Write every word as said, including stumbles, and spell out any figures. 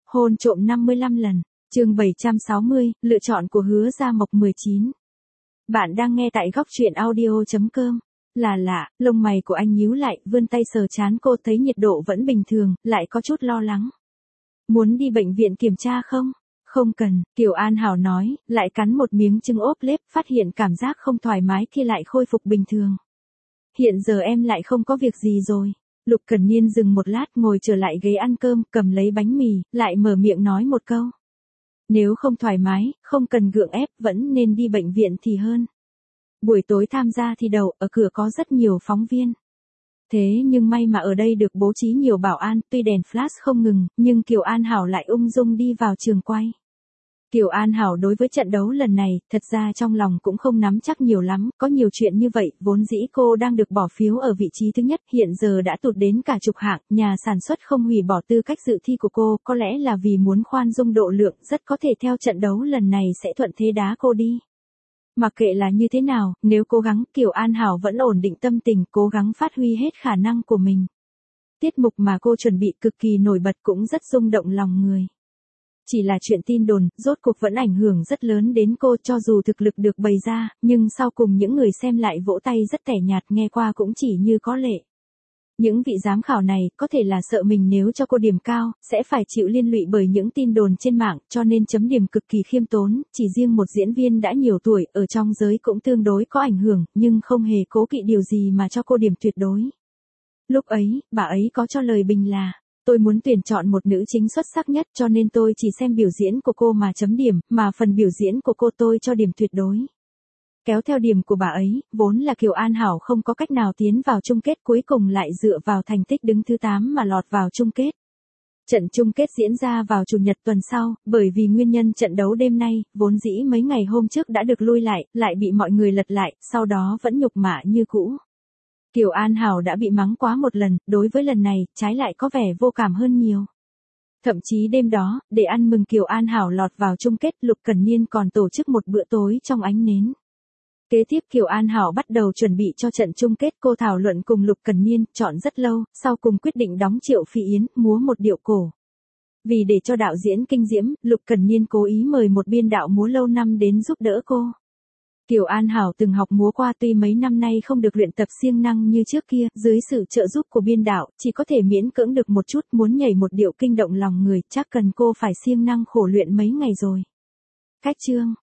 Hôn trộm năm mươi lăm lần. Chương bảy trăm sáu mươi, lựa chọn của Hứa Gia Mộc mười chín. Bạn đang nghe tại góc truyện audio chấm com. Là lạ, lông mày của anh nhíu lại, vươn tay sờ trán cô, thấy nhiệt độ vẫn bình thường, lại có chút lo lắng. Muốn đi bệnh viện kiểm tra không? Không cần, Kiều An Hảo nói, lại cắn một miếng trứng ốp lết, phát hiện cảm giác không thoải mái khi lại khôi phục bình thường. Hiện giờ em lại không có việc gì rồi. Lục Cẩn Niên dừng một lát, ngồi trở lại ghế ăn cơm, cầm lấy bánh mì, lại mở miệng nói một câu. Nếu không thoải mái, không cần gượng ép, vẫn nên đi bệnh viện thì hơn. Buổi tối tham gia thi đấu, ở cửa có rất nhiều phóng viên. Thế nhưng may mà ở đây được bố trí nhiều bảo an, tuy đèn flash không ngừng, nhưng Kiều An Hảo lại ung dung đi vào trường quay. Kiều An Hảo đối với trận đấu lần này, thật ra trong lòng cũng không nắm chắc nhiều lắm, có nhiều chuyện như vậy, vốn dĩ cô đang được bỏ phiếu ở vị trí thứ nhất, hiện giờ đã tụt đến cả chục hạng, nhà sản xuất không hủy bỏ tư cách dự thi của cô, có lẽ là vì muốn khoan dung độ lượng, rất có thể theo trận đấu lần này sẽ thuận thế đá cô đi. Mặc kệ là như thế nào, nếu cố gắng, Kiều An Hảo vẫn ổn định tâm tình, cố gắng phát huy hết khả năng của mình. Tiết mục mà cô chuẩn bị cực kỳ nổi bật cũng rất rung động lòng người. Chỉ là chuyện tin đồn, rốt cuộc vẫn ảnh hưởng rất lớn đến cô, cho dù thực lực được bày ra, nhưng sau cùng những người xem lại vỗ tay rất tẻ nhạt, nghe qua cũng chỉ như có lệ. Những vị giám khảo này, có thể là sợ mình nếu cho cô điểm cao, sẽ phải chịu liên lụy bởi những tin đồn trên mạng, cho nên chấm điểm cực kỳ khiêm tốn, chỉ riêng một diễn viên đã nhiều tuổi, ở trong giới cũng tương đối có ảnh hưởng, nhưng không hề cố kỵ điều gì mà cho cô điểm tuyệt đối. Lúc ấy, bà ấy có cho lời bình là, tôi muốn tuyển chọn một nữ chính xuất sắc nhất, cho nên tôi chỉ xem biểu diễn của cô mà chấm điểm, mà phần biểu diễn của cô tôi cho điểm tuyệt đối. Kéo theo điểm của bà ấy, vốn là Kiều An Hảo không có cách nào tiến vào chung kết, cuối cùng lại dựa vào thành tích đứng thứ tám mà lọt vào chung kết. Trận chung kết diễn ra vào Chủ nhật tuần sau, bởi vì nguyên nhân trận đấu đêm nay, vốn dĩ mấy ngày hôm trước đã được lui lại, lại bị mọi người lật lại, sau đó vẫn nhục mạ như cũ. Kiều An Hảo đã bị mắng quá một lần, đối với lần này, trái lại có vẻ vô cảm hơn nhiều. Thậm chí đêm đó, để ăn mừng Kiều An Hảo lọt vào chung kết, Lục Cẩn Niên còn tổ chức một bữa tối trong ánh nến. Kế tiếp Kiều An Hảo bắt đầu chuẩn bị cho trận chung kết, cô thảo luận cùng Lục Cẩn Niên, chọn rất lâu, sau cùng quyết định đóng Triệu Phi Yến, múa một điệu cổ. Vì để cho đạo diễn kinh diễm, Lục Cẩn Niên cố ý mời một biên đạo múa lâu năm đến giúp đỡ cô. Kiều An Hảo từng học múa qua, tuy mấy năm nay không được luyện tập siêng năng như trước kia, dưới sự trợ giúp của biên đạo, chỉ có thể miễn cưỡng được một chút, muốn nhảy một điệu kinh động lòng người, chắc cần cô phải siêng năng khổ luyện mấy ngày rồi. Cách chương